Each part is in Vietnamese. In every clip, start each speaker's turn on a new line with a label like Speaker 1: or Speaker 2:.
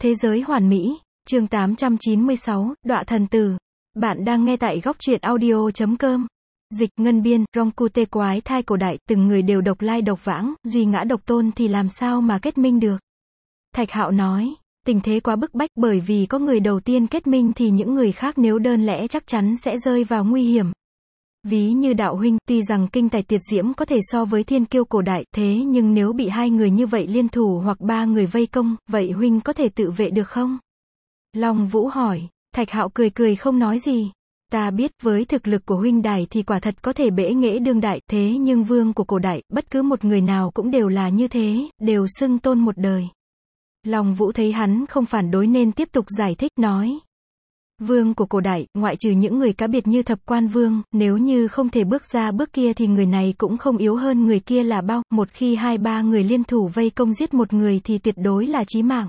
Speaker 1: Thế giới hoàn mỹ, chương 896, Đọa thần tử. Bạn đang nghe tại góc truyện audio.com. Dịch, ngân biên, Rongkute quái thai cổ đại, từng người đều độc lai độc vãng, duy ngã độc tôn thì làm sao mà kết minh được. Thạch Hạo nói, tình thế quá bức bách bởi vì có người đầu tiên kết minh thì những người khác nếu đơn lẻ chắc chắn sẽ rơi vào nguy hiểm. Ví như đạo huynh, tuy rằng kinh tài tuyệt diễm có thể so với thiên kiêu cổ đại, thế nhưng nếu bị hai người như vậy liên thủ hoặc ba người vây công, vậy huynh có thể tự vệ được không? Long Vũ hỏi. Thạch Hạo cười cười không nói gì. Ta biết với thực lực của huynh đài thì quả thật có thể bẽ nghễ đương đại, thế nhưng vương của cổ đại, bất cứ một người nào cũng đều là như thế, đều xưng tôn một đời. Long Vũ thấy hắn không phản đối nên tiếp tục giải thích nói. Vương của cổ đại, ngoại trừ những người cá biệt như thập quan vương, nếu như không thể bước ra bước kia thì người này cũng không yếu hơn người kia là bao, một khi hai ba người liên thủ vây công giết một người thì tuyệt đối là chí mạng.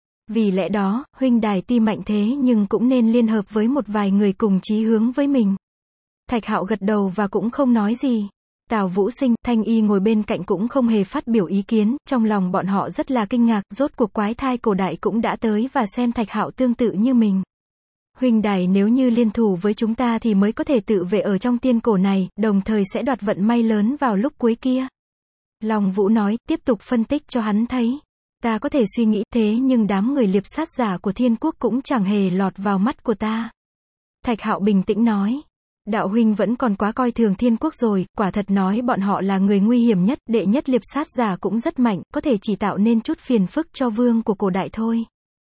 Speaker 1: Vì lẽ đó, huynh đài tuy mạnh thế nhưng cũng nên liên hợp với một vài người cùng chí hướng với mình. Thạch Hạo gật đầu và cũng không nói gì. Tào Vũ Sinh, Thanh Y ngồi bên cạnh cũng không hề phát biểu ý kiến, trong lòng bọn họ rất là kinh ngạc, rốt cuộc quái thai cổ đại cũng đã tới và xem Thạch Hạo tương tự như mình. Huynh đài nếu như liên thủ với chúng ta thì mới có thể tự vệ ở trong tiên cổ này, đồng thời sẽ đoạt vận may lớn vào lúc cuối kia. Long Vũ nói, tiếp tục phân tích cho hắn thấy. Ta có thể suy nghĩ thế nhưng đám người liệp sát giả của thiên quốc cũng chẳng hề lọt vào mắt của ta. Thạch Hạo bình tĩnh nói. Đạo huynh vẫn còn quá coi thường thiên quốc rồi, quả thật nói bọn họ là người nguy hiểm nhất, đệ nhất liệp sát giả cũng rất mạnh, có thể chỉ tạo nên chút phiền phức cho vương của cổ đại thôi.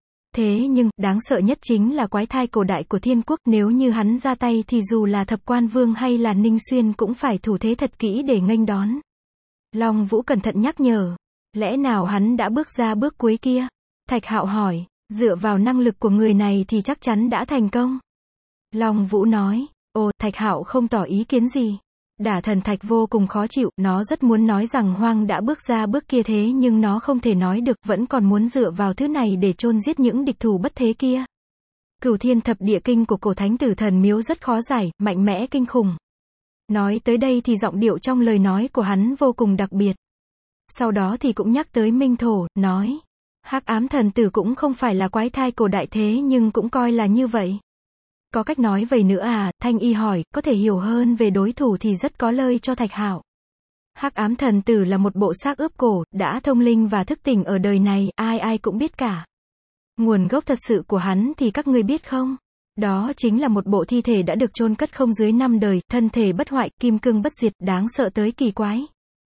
Speaker 1: Thế nhưng, đáng sợ nhất chính là quái thai cổ đại của thiên quốc, nếu như hắn ra tay thì dù là thập quan vương hay là Ninh Xuyên cũng phải thủ thế thật kỹ để nghênh đón. Long Vũ cẩn thận nhắc nhở. Lẽ nào hắn đã bước ra bước cuối kia? Thạch Hạo hỏi, dựa vào năng lực của người này thì chắc chắn đã thành công. Long Vũ nói, Thạch Hạo không tỏ ý kiến gì. Đả thần thạch vô cùng khó chịu, nó rất muốn nói rằng Hoang đã bước ra bước kia thế nhưng nó không thể nói được, vẫn còn muốn dựa vào thứ này để chôn giết những địch thủ bất thế kia. Cửu thiên thập địa kinh của cổ thánh tử thần miếu rất khó giải, mạnh mẽ kinh khủng. Nói tới đây thì giọng điệu trong lời nói của hắn vô cùng đặc biệt. Sau đó thì cũng nhắc tới Minh Thổ, nói. Hắc ám thần tử cũng không phải là quái thai cổ đại thế nhưng cũng coi là như vậy. Có cách nói vậy nữa à? Thanh Y hỏi, có thể hiểu hơn về đối thủ thì rất có lợi cho Thạch Hạo. Hắc ám thần tử là một bộ xác ướp cổ, đã thông linh và thức tỉnh ở đời này, ai ai cũng biết cả. Nguồn gốc thật sự của hắn thì các ngươi biết không? Đó chính là một bộ thi thể đã được chôn cất không dưới 5 đời, thân thể bất hoại, kim cương bất diệt, đáng sợ tới kỳ quái.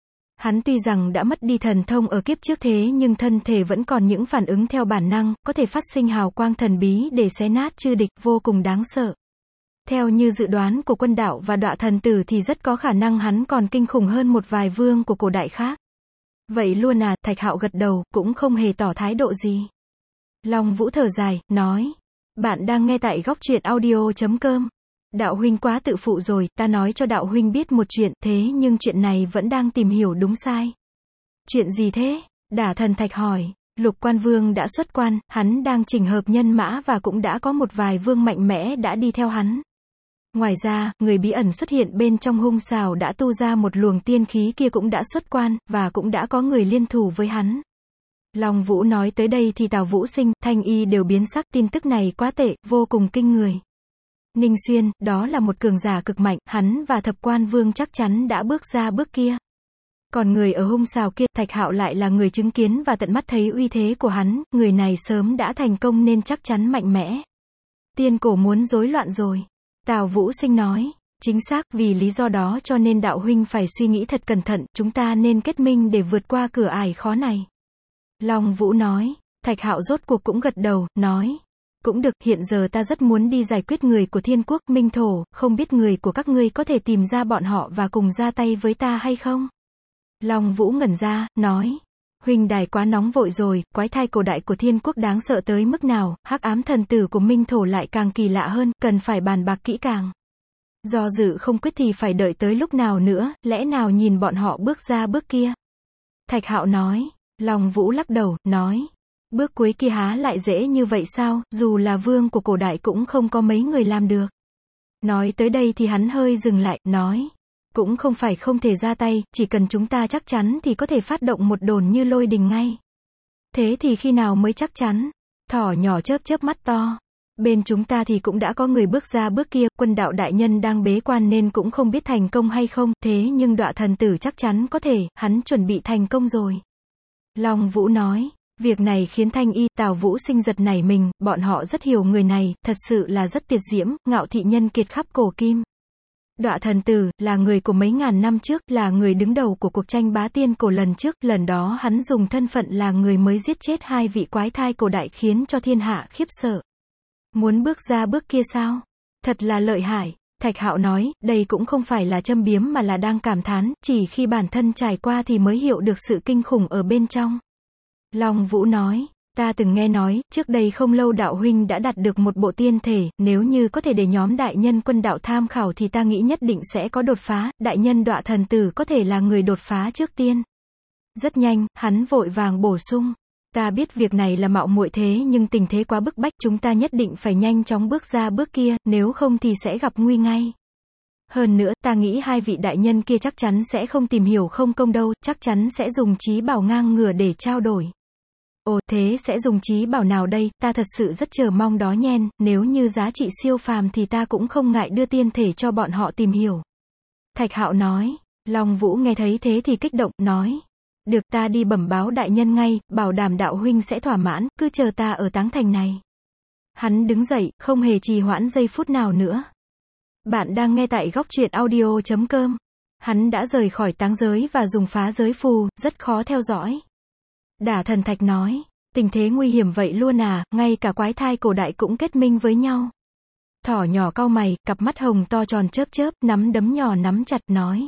Speaker 1: Hắn tuy rằng đã mất đi thần thông ở kiếp trước thế nhưng thân thể vẫn còn những phản ứng theo bản năng, có thể phát sinh hào quang thần bí để xé nát chư địch, vô cùng đáng sợ. Theo như dự đoán của quân đạo và Đọa thần tử thì rất có khả năng hắn còn kinh khủng hơn một vài vương của cổ đại khác. Vậy luôn à? Thạch Hạo gật đầu, cũng không hề tỏ thái độ gì. Long Vũ thở dài, nói. Bạn đang nghe tại góc truyện audio.com. Đạo huynh quá tự phụ rồi, ta nói cho đạo huynh biết một chuyện, thế nhưng chuyện này vẫn đang tìm hiểu đúng sai. Chuyện gì thế? Đả thần thạch hỏi. Lục quan vương đã xuất quan, hắn đang chỉnh hợp nhân mã và cũng đã có một vài vương mạnh mẽ đã đi theo hắn. Ngoài ra, người bí ẩn xuất hiện bên trong hung xào đã tu ra một luồng tiên khí kia cũng đã xuất quan, và cũng đã có người liên thủ với hắn. Long Vũ nói tới đây thì Tào Vũ Sinh, Thanh Y đều biến sắc, tin tức này quá tệ, vô cùng kinh người. Ninh Xuyên, đó là một cường giả cực mạnh, hắn và thập quan vương chắc chắn đã bước ra bước kia. Còn người ở hung xào kia, Thạch Hạo lại là người chứng kiến và tận mắt thấy uy thế của hắn, người này sớm đã thành công nên chắc chắn mạnh mẽ. Tiên cổ muốn rối loạn rồi. Tào Vũ Sinh nói, chính xác, vì lý do đó cho nên đạo huynh phải suy nghĩ thật cẩn thận, chúng ta nên kết minh để vượt qua cửa ải khó này. Long Vũ nói, Thạch Hạo rốt cuộc cũng gật đầu, nói. Cũng được, hiện giờ ta rất muốn đi giải quyết người của thiên quốc, Minh Thổ, không biết người của các ngươi có thể tìm ra bọn họ và cùng ra tay với ta hay không? Long Vũ ngẩn ra, nói. Huynh đài quá nóng vội rồi, quái thai cổ đại của thiên quốc đáng sợ tới mức nào, hắc ám thần tử của Minh Thổ lại càng kỳ lạ hơn, cần phải bàn bạc kỹ càng. Do dự không quyết thì phải đợi tới lúc nào nữa, lẽ nào nhìn bọn họ bước ra bước kia? Thạch Hạo nói. Long Vũ lắc đầu, nói. Bước cuối kia há lại dễ như vậy sao, dù là vương của cổ đại cũng không có mấy người làm được. Nói tới đây thì hắn hơi dừng lại, nói. Cũng không phải không thể ra tay, chỉ cần chúng ta chắc chắn thì có thể phát động một đồn như lôi đình ngay. Thế thì khi nào mới chắc chắn? Thỏ nhỏ chớp chớp mắt to. Bên chúng ta thì cũng đã có người bước ra bước kia, Quân đạo đại nhân đang bế quan nên cũng không biết thành công hay không, thế nhưng Đọa thần tử chắc chắn có thể, hắn chuẩn bị thành công rồi. Long Vũ nói, việc này khiến Thanh Y, Tào Vũ Sinh giật nảy mình, bọn họ rất hiểu người này, thật sự là rất tuyệt diễm, ngạo thị nhân kiệt khắp cổ kim. Đọa thần tử, là người của mấy ngàn năm trước, là người đứng đầu của cuộc tranh bá tiên cổ lần trước, lần đó hắn dùng thân phận là người mới giết chết 2 vị quái thai cổ đại khiến cho thiên hạ khiếp sợ. Muốn bước ra bước kia sao? Thật là lợi hại. Thạch Hạo nói, đây cũng không phải là châm biếm mà là đang cảm thán, chỉ khi bản thân trải qua thì mới hiểu được sự kinh khủng ở bên trong. Long Vũ nói, ta từng nghe nói, trước đây không lâu đạo huynh đã đạt được một bộ tiên thể, nếu như có thể để nhóm đại nhân Quân đạo tham khảo thì ta nghĩ nhất định sẽ có đột phá, đại nhân Đọa thần tử có thể là người đột phá trước tiên. Rất nhanh, hắn vội vàng bổ sung. Ta biết việc này là mạo muội thế nhưng tình thế quá bức bách, chúng ta nhất định phải nhanh chóng bước ra bước kia, nếu không thì sẽ gặp nguy ngay. Hơn nữa, ta nghĩ 2 vị đại nhân kia chắc chắn sẽ không tìm hiểu không công đâu, chắc chắn sẽ dùng trí bảo ngang ngửa để trao đổi. Ồ, thế sẽ dùng trí bảo nào đây, ta thật sự rất chờ mong đó nhen, nếu như giá trị siêu phàm thì ta cũng không ngại đưa tiên thể cho bọn họ tìm hiểu. Thạch Hạo nói, Long Vũ nghe thấy thế thì kích động, nói. Được, ta đi bẩm báo đại nhân ngay, bảo đảm đạo huynh sẽ thỏa mãn, cứ chờ ta ở Táng Thành này. Hắn đứng dậy, không hề trì hoãn giây phút nào nữa. Bạn đang nghe tại góc truyện audio.com. Hắn đã rời khỏi táng giới và dùng phá giới phù, rất khó theo dõi. Đả Thần Thạch nói, tình thế nguy hiểm vậy luôn à, ngay cả quái thai cổ đại cũng kết minh với nhau. Thỏ nhỏ cau mày, cặp mắt hồng to tròn chớp chớp, nắm đấm nhỏ nắm chặt nói.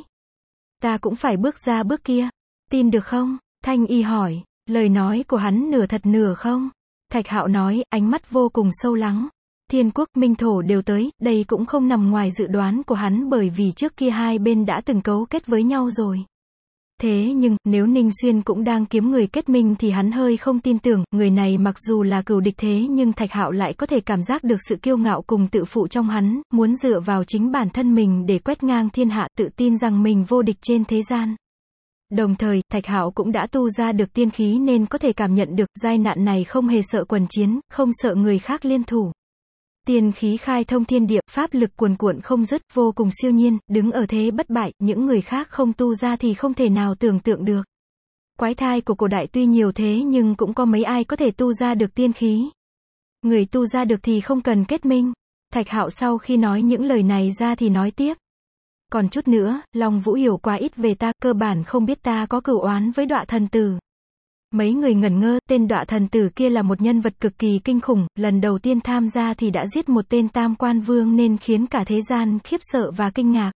Speaker 1: Ta cũng phải bước ra bước kia. Tin được không? Thanh Y hỏi, lời nói của hắn nửa thật nửa không? Thạch Hạo nói, ánh mắt vô cùng sâu lắng. Thiên Quốc, Minh Thổ đều tới, đây cũng không nằm ngoài dự đoán của hắn bởi vì trước kia hai bên đã từng cấu kết với nhau rồi. Thế nhưng, nếu Ninh Xuyên cũng đang kiếm người kết minh thì hắn hơi không tin tưởng, người này mặc dù là cừu địch thế nhưng Thạch Hạo lại có thể cảm giác được sự kiêu ngạo cùng tự phụ trong hắn, muốn dựa vào chính bản thân mình để quét ngang thiên hạ, tự tin rằng mình vô địch trên thế gian. Đồng thời, Thạch Hạo cũng đã tu ra được tiên khí nên có thể cảm nhận được, giai nạn này không hề sợ quần chiến, không sợ người khác liên thủ. Tiên khí khai thông thiên địa, pháp lực cuồn cuộn không dứt, vô cùng siêu nhiên, đứng ở thế bất bại, những người khác không tu ra thì không thể nào tưởng tượng được. Quái thai của cổ đại tuy nhiều thế nhưng cũng có mấy ai có thể tu ra được tiên khí. Người tu ra được thì không cần kết minh. Thạch Hạo sau khi nói những lời này ra thì nói tiếp. Còn chút nữa, Long Vũ hiểu quá ít về ta, cơ bản không biết ta có cửu oán với Đọa thần tử. Mấy người ngẩn ngơ, tên Đọa thần tử kia là một nhân vật cực kỳ kinh khủng, lần đầu tiên tham gia thì đã giết một tên tam quan vương nên khiến cả thế gian khiếp sợ và kinh ngạc.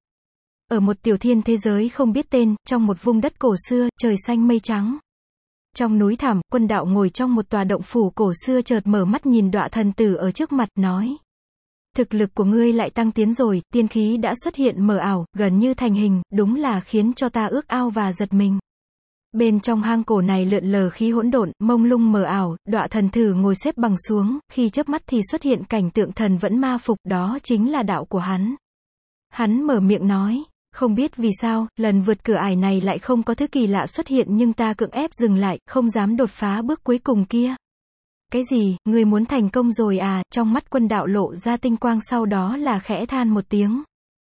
Speaker 1: Ở một tiểu thiên thế giới không biết tên, trong một vùng đất cổ xưa, trời xanh mây trắng. Trong núi thẳm, Quân đạo ngồi trong một tòa động phủ cổ xưa chợt mở mắt nhìn Đọa thần tử ở trước mặt, nói. Thực lực của ngươi lại tăng tiến rồi, tiên khí đã xuất hiện mờ ảo, gần như thành hình, đúng là khiến cho ta ước ao và giật mình. Bên trong hang cổ này lượn lờ khí hỗn độn, mông lung mờ ảo, Đọa thần tử ngồi xếp bằng xuống, khi chớp mắt thì xuất hiện cảnh tượng thần vẫn ma phục, đó chính là đạo của hắn. Hắn mở miệng nói, không biết vì sao, lần vượt cửa ải này lại không có thứ kỳ lạ xuất hiện nhưng ta cưỡng ép dừng lại, không dám đột phá bước cuối cùng kia. Cái gì, ngươi muốn thành công rồi à? Trong mắt Quân đạo lộ ra tinh quang, sau đó là khẽ than một tiếng.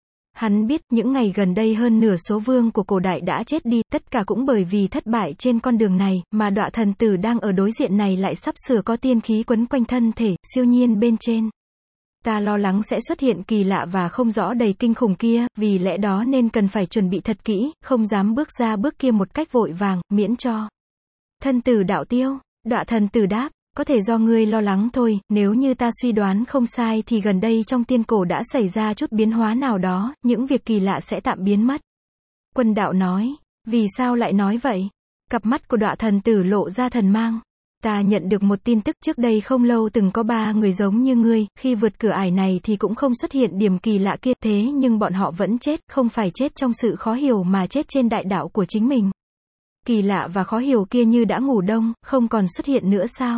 Speaker 1: Hắn biết, những ngày gần đây hơn nửa số vương của cổ đại đã chết đi, tất cả cũng bởi vì thất bại trên con đường này, mà Đọa thần tử đang ở đối diện này lại sắp sửa có tiên khí quấn quanh thân thể, siêu nhiên bên trên. Ta lo lắng sẽ xuất hiện kỳ lạ và không rõ đầy kinh khủng kia, vì lẽ đó nên cần phải chuẩn bị thật kỹ, không dám bước ra bước kia một cách vội vàng, miễn cho thân tử đạo tiêu. Đọa thần tử đáp. Có thể do ngươi lo lắng thôi, nếu như ta suy đoán không sai thì gần đây trong tiên cổ đã xảy ra chút biến hóa nào đó, những việc kỳ lạ sẽ tạm biến mất. Quân đạo nói, vì sao lại nói vậy? Cặp mắt của Đọa thần tử lộ ra thần mang. Ta nhận được một tin tức, trước đây không lâu từng có 3 người giống như ngươi, khi vượt cửa ải này thì cũng không xuất hiện điểm kỳ lạ kia, thế nhưng bọn họ vẫn chết, không phải chết trong sự khó hiểu mà chết trên đại đạo của chính mình. Kỳ lạ và khó hiểu kia như đã ngủ đông, không còn xuất hiện nữa sao?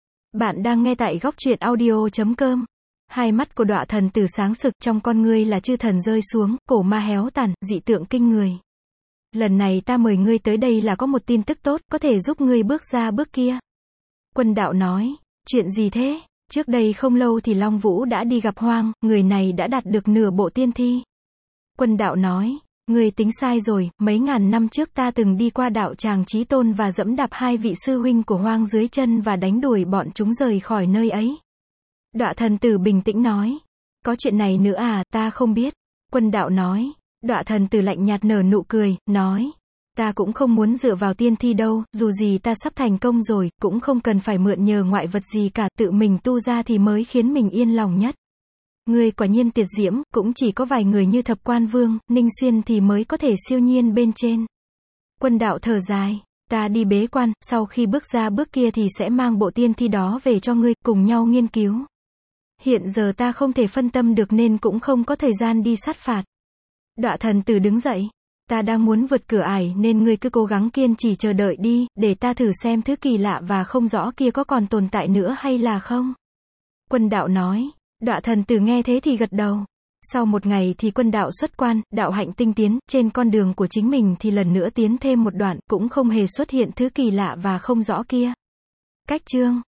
Speaker 1: Bạn đang nghe tại góc truyện audio.com. Hai mắt của Đọa thần tử sáng sực, trong con ngươi là chư thần rơi xuống, cổ ma héo tàn, dị tượng kinh người. Lần này ta mời ngươi tới đây là có một tin tức tốt, có thể giúp ngươi bước ra bước kia. Quân đạo nói, Chuyện gì thế? Trước đây không lâu thì Long Vũ đã đi gặp Hoang, người này đã đạt được nửa bộ tiên thi. Quân đạo nói, ngươi tính sai rồi, mấy ngàn năm trước ta từng đi qua đạo Tràng Chí Tôn và dẫm đạp hai vị sư huynh của Hoang dưới chân và đánh đuổi bọn chúng rời khỏi nơi ấy. Đọa thần tử bình tĩnh nói, có chuyện này nữa à, ta không biết. Quân đạo nói, đọa thần tử lạnh nhạt nở nụ cười, nói, ta cũng không muốn dựa vào tiên thi đâu, dù gì ta sắp thành công rồi, cũng không cần phải mượn nhờ ngoại vật gì cả, tự mình tu ra thì mới khiến mình yên lòng nhất. Ngươi quả nhiên tuyệt diễm, cũng chỉ có vài người như Thập Quan Vương, Ninh Xuyên thì mới có thể siêu nhiên bên trên. Quân đạo thở dài, ta đi bế quan, sau khi bước ra bước kia thì sẽ mang bộ tiên thi đó về cho ngươi, cùng nhau nghiên cứu. Hiện giờ ta không thể phân tâm được nên cũng không có thời gian đi sát phạt. Đọa thần tử đứng dậy, ta đang muốn vượt cửa ải nên ngươi cứ cố gắng kiên trì chờ đợi đi, để ta thử xem thứ kỳ lạ và không rõ kia có còn tồn tại nữa hay là không. Quân đạo nói, đọa thần tử nghe thế thì gật đầu. Sau một ngày thì quân đạo xuất quan, đạo hạnh tinh tiến, trên con đường của chính mình thì lần nữa tiến thêm một đoạn, cũng không hề xuất hiện thứ kỳ lạ và không rõ kia. Cách chương